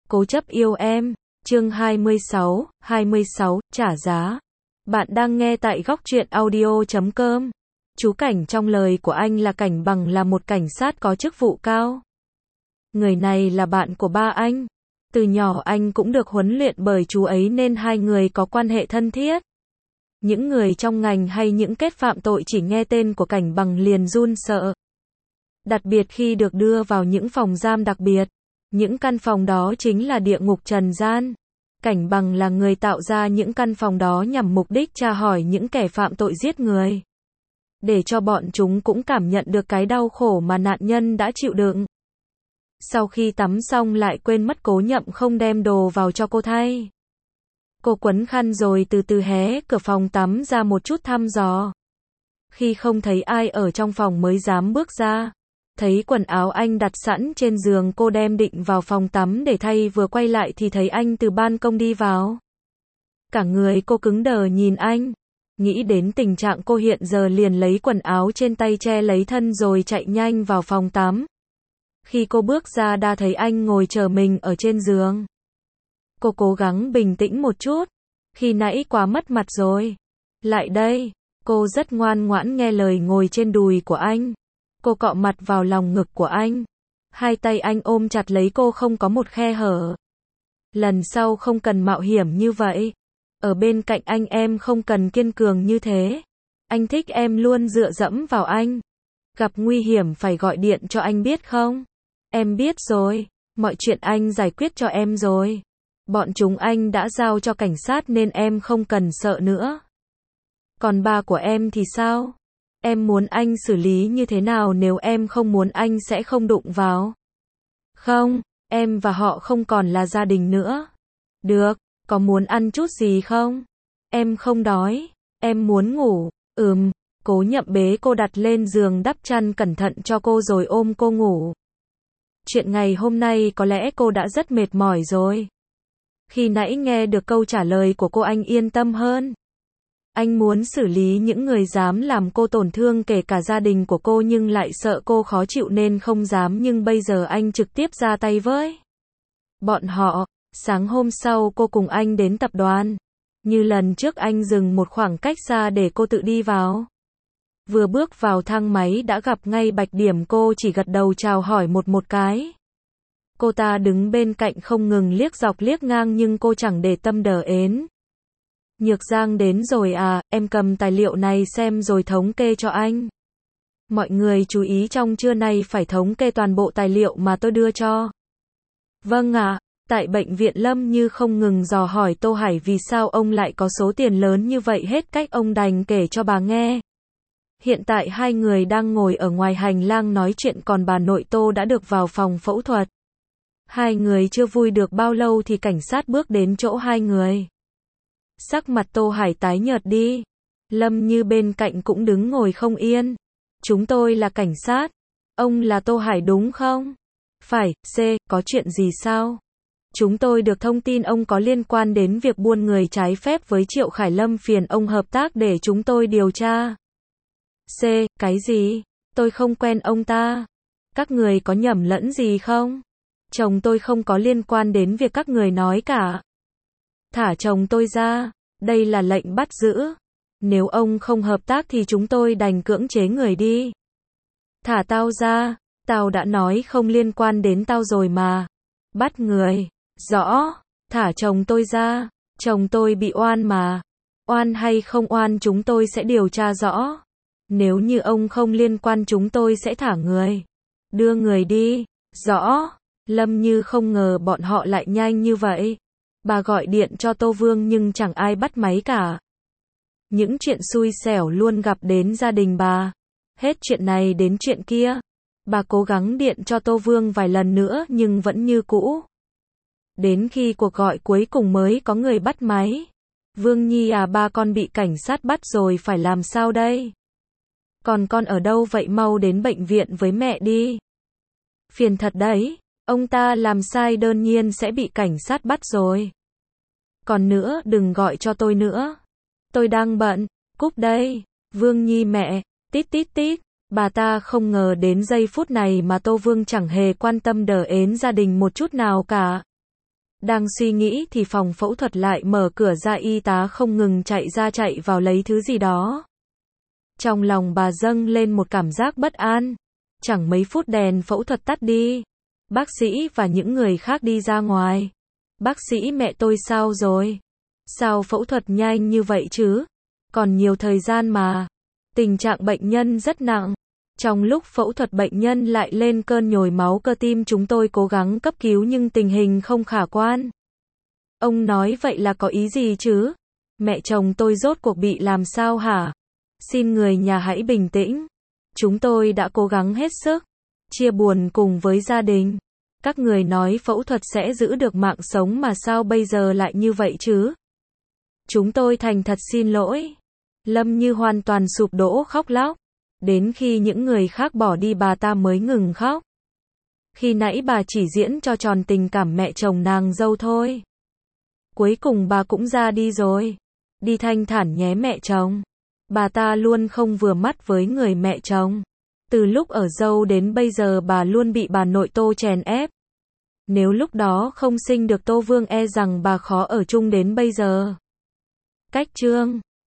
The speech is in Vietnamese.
Cố chấp yêu em, chương 26, trả giá. Bạn đang nghe tại góc truyện audio.com. Chú Cảnh trong lời của anh là Cảnh Bằng là một cảnh sát có chức vụ cao. Người này là bạn của ba anh. Từ nhỏ anh cũng được huấn luyện bởi chú ấy nên hai người có quan hệ thân thiết. Những người trong ngành hay những kết phạm tội chỉ nghe tên của Cảnh Bằng liền run sợ. Đặc biệt khi được đưa vào những phòng giam đặc biệt. Những căn phòng đó chính là địa ngục trần gian. Cảnh Bằng là người tạo ra những căn phòng đó nhằm mục đích tra hỏi những kẻ phạm tội giết người. Để cho bọn chúng cũng cảm nhận được cái đau khổ mà nạn nhân đã chịu đựng. Sau khi tắm xong lại quên mất Cố Nhậm không đem đồ vào cho cô thay. Cô quấn khăn rồi từ từ hé cửa phòng tắm ra một chút thăm dò. Khi không thấy ai ở trong phòng mới dám bước ra. Thấy quần áo anh đặt sẵn trên giường, cô đem định vào phòng tắm để thay, vừa quay lại thì thấy anh từ ban công đi vào. Cả người cô cứng đờ nhìn anh. Nghĩ đến tình trạng cô hiện giờ liền lấy quần áo trên tay che lấy thân rồi chạy nhanh vào phòng tắm. Khi cô bước ra đã thấy anh ngồi chờ mình ở trên giường. Cô cố gắng bình tĩnh một chút. Khi nãy quá mất mặt rồi. Lại đây. Cô rất ngoan ngoãn nghe lời ngồi trên đùi của anh. Cô cọ mặt vào lòng ngực của anh. Hai tay anh ôm chặt lấy cô không có một khe hở. Lần sau không cần mạo hiểm như vậy. Ở bên cạnh anh em không cần kiên cường như thế. Anh thích em luôn dựa dẫm vào anh. Gặp nguy hiểm phải gọi điện cho anh biết không? Em biết rồi. Mọi chuyện anh giải quyết cho em rồi. Bọn chúng anh đã giao cho cảnh sát nên em không cần sợ nữa. Còn ba của em thì sao? Em muốn anh xử lý như thế nào nếu em không muốn anh sẽ không đụng vào? Không, em và họ không còn là gia đình nữa. Được, có muốn ăn chút gì không? Em không đói, em muốn ngủ. Cố Nhậm bế cô đặt lên giường đắp chăn cẩn thận cho cô rồi ôm cô ngủ. Chuyện ngày hôm nay có lẽ cô đã rất mệt mỏi rồi. Khi nãy nghe được câu trả lời của cô anh yên tâm hơn. Anh muốn xử lý những người dám làm cô tổn thương kể cả gia đình của cô nhưng lại sợ cô khó chịu nên không dám, nhưng bây giờ anh trực tiếp ra tay với bọn họ. Sáng hôm sau cô cùng anh đến tập đoàn. Như lần trước anh dừng một khoảng cách xa để cô tự đi vào. Vừa bước vào thang máy đã gặp ngay Bạch Điểm, cô chỉ gật đầu chào hỏi một cái. Cô ta đứng bên cạnh không ngừng liếc dọc liếc ngang nhưng cô chẳng để tâm đờ ến. Nhược Giang đến rồi à, em cầm tài liệu này xem rồi thống kê cho anh. Mọi người chú ý trong trưa nay phải thống kê toàn bộ tài liệu mà tôi đưa cho. Vâng ạ. Tại bệnh viện Lâm Như không ngừng dò hỏi Tô Hải vì sao ông lại có số tiền lớn như vậy, hết cách ông đành kể cho bà nghe. Hiện tại hai người đang ngồi ở ngoài hành lang nói chuyện còn bà nội Tô đã được vào phòng phẫu thuật. Hai người chưa vui được bao lâu thì cảnh sát bước đến chỗ hai người. Sắc mặt Tô Hải tái nhợt đi. Lâm Như bên cạnh cũng đứng ngồi không yên. Chúng tôi là cảnh sát. Ông là Tô Hải đúng không? Phải, có chuyện gì sao? Chúng tôi được thông tin ông có liên quan đến việc buôn người trái phép với Triệu Khải Lâm, phiền ông hợp tác để chúng tôi điều tra. Cái gì? Tôi không quen ông ta. Các người có nhầm lẫn gì không? Chồng tôi không có liên quan đến việc các người nói cả. Thả chồng tôi ra. Đây là lệnh bắt giữ. Nếu ông không hợp tác thì chúng tôi đành cưỡng chế người đi. Thả tao ra. Tao đã nói không liên quan đến tao rồi mà. Bắt người. Rõ. Thả chồng tôi ra. Chồng tôi bị oan mà. Oan hay không oan chúng tôi sẽ điều tra rõ. Nếu như ông không liên quan chúng tôi sẽ thả người. Đưa người đi. Rõ. Lâm Như không ngờ bọn họ lại nhanh như vậy. Bà gọi điện cho Tô Vương nhưng chẳng ai bắt máy cả. Những chuyện xui xẻo luôn gặp đến gia đình bà. Hết chuyện này đến chuyện kia. Bà cố gắng điện cho Tô Vương vài lần nữa nhưng vẫn như cũ. Đến khi cuộc gọi cuối cùng mới có người bắt máy. Vương Nhi à, ba con bị cảnh sát bắt rồi, phải làm sao đây? Còn con ở đâu vậy, mau đến bệnh viện với mẹ đi. Phiền thật đấy. Ông ta làm sai đương nhiên sẽ bị cảnh sát bắt rồi. Còn nữa, đừng gọi cho tôi nữa. Tôi đang bận. Cúp đây. Vương Nhi mẹ. Tít tít tít. Bà ta không ngờ đến giây phút này mà Tô Vương chẳng hề quan tâm đờ ến gia đình một chút nào cả. Đang suy nghĩ thì phòng phẫu thuật lại mở cửa ra, y tá không ngừng chạy vào lấy thứ gì đó. Trong lòng bà dâng lên một cảm giác bất an. Chẳng mấy phút đèn phẫu thuật tắt đi. Bác sĩ và những người khác đi ra ngoài. Bác sĩ, mẹ tôi sao rồi? Sao phẫu thuật nhanh như vậy chứ? Còn nhiều thời gian mà. Tình trạng bệnh nhân rất nặng. Trong lúc phẫu thuật bệnh nhân lại lên cơn nhồi máu cơ tim, chúng tôi cố gắng cấp cứu nhưng tình hình không khả quan. Ông nói vậy là có ý gì chứ? Mẹ chồng tôi rốt cuộc bị làm sao hả? Xin người nhà hãy bình tĩnh. Chúng tôi đã cố gắng hết sức. Chia buồn cùng với gia đình. Các người nói phẫu thuật sẽ giữ được mạng sống mà sao bây giờ lại như vậy chứ? Chúng tôi thành thật xin lỗi. Lâm Như hoàn toàn sụp đổ khóc lóc. Đến khi những người khác bỏ đi bà ta mới ngừng khóc. Khi nãy bà chỉ diễn cho tròn tình cảm mẹ chồng nàng dâu thôi. Cuối cùng bà cũng ra đi rồi. Đi thanh thản nhé mẹ chồng. Bà ta luôn không vừa mắt với người mẹ chồng. Từ lúc ở dâu đến bây giờ bà luôn bị bà nội Tô chèn ép. Nếu lúc đó không sinh được Tô Vương e rằng bà khó ở chung đến bây giờ. Cách chương